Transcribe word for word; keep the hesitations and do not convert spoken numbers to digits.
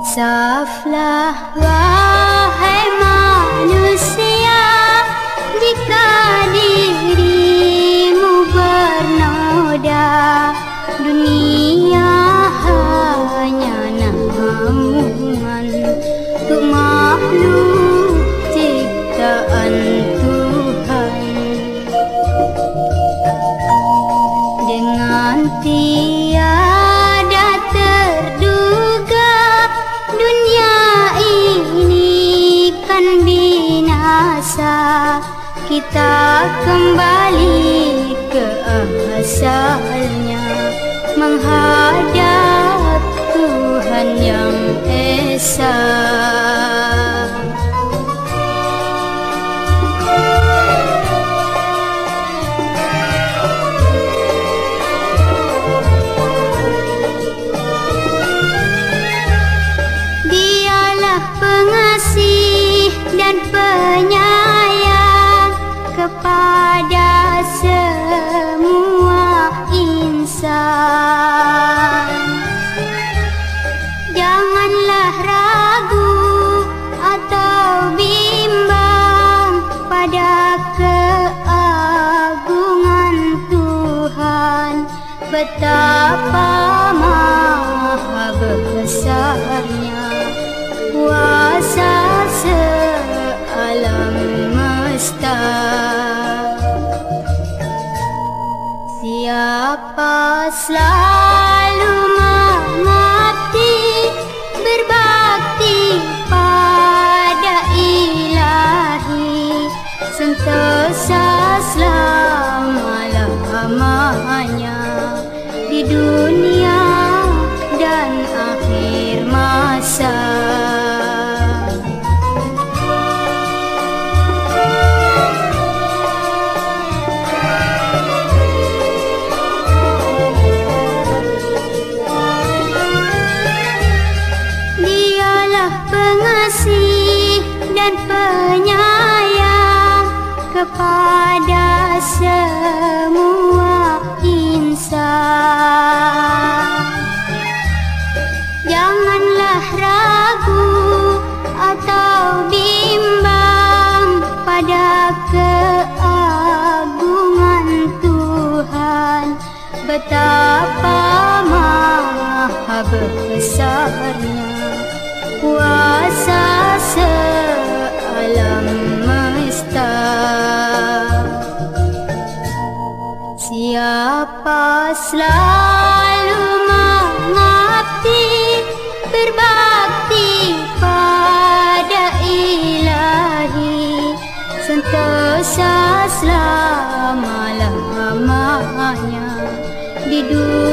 Insaflah wahai manusia, jika dirimu bernoda, dunia hanya namungan untuk makhluk ciptaan Tuhan. Dengan tiada terduga dunia ini kan binasa, kita kembali ke asalnya, menghadap Tuhan yang esa. Dialah pengasih dan penyayang kepada semua insan. Janganlah ragu atau bimbang pada keagungan Tuhan, betapa maha besarnya kuasa sealam semesta. Siapa selalu mengabdi, berbakti pada Ilahi, sentosa selama-lamanya di dunia dan akhir masa. Pengasih dan penyayang kepada semua insan. Janganlah ragu atau bimbang pada keagungan Tuhan, betapa maha besarnya kuasa sealam semesta. Siapa selalu mengabdi, berbakti pada Ilahi, sentosa selama-lamanya di dunia